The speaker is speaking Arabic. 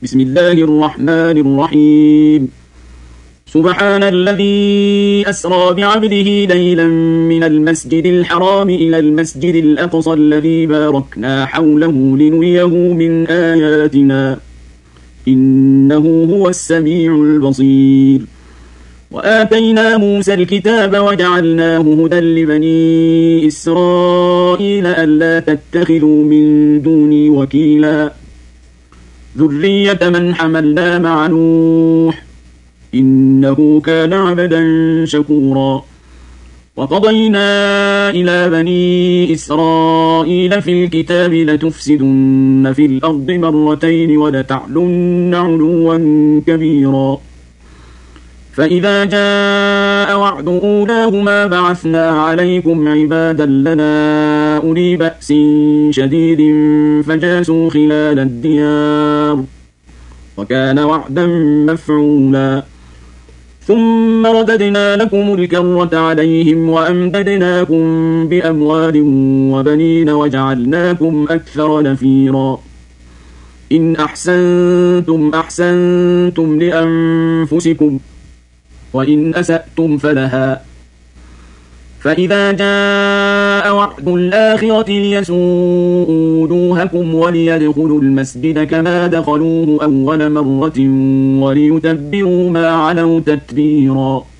بسم الله الرحمن الرحيم. سبحان الذي أسرى بعبده ليلا من المسجد الحرام إلى المسجد الأقصى الذي باركنا حوله لنريه من آياتنا إنه هو السميع البصير. وآتينا موسى الكتاب وجعلناه هدى لبني إسرائيل ألا تتخذوا من دوني وكيلا ذرية من حملنا مع نوح إنه كان عبدا شكورا. وقضينا إلى بني إسرائيل في الكتاب لتفسدن في الأرض مرتين ولتعلن علوا كبيرا. فإذا جاء وعد أولاهما بعثنا عليكم عبادا لنا أولي بأس شديد فجاسوا خلال الديار وكان وعدا مفعولا. ثم رددنا لكم الكرة عليهم وأمددناكم بأموال وبنين وجعلناكم أكثر نفيرا. إن أحسنتم أحسنتم لأنفسكم وإن أسأتم فلها. فإذا جاء وعد الآخرة ليسوءوا وجوهكم وليدخلوا المسجد كما دخلوه أول مرة وليتبروا ما علوا تتبيرا.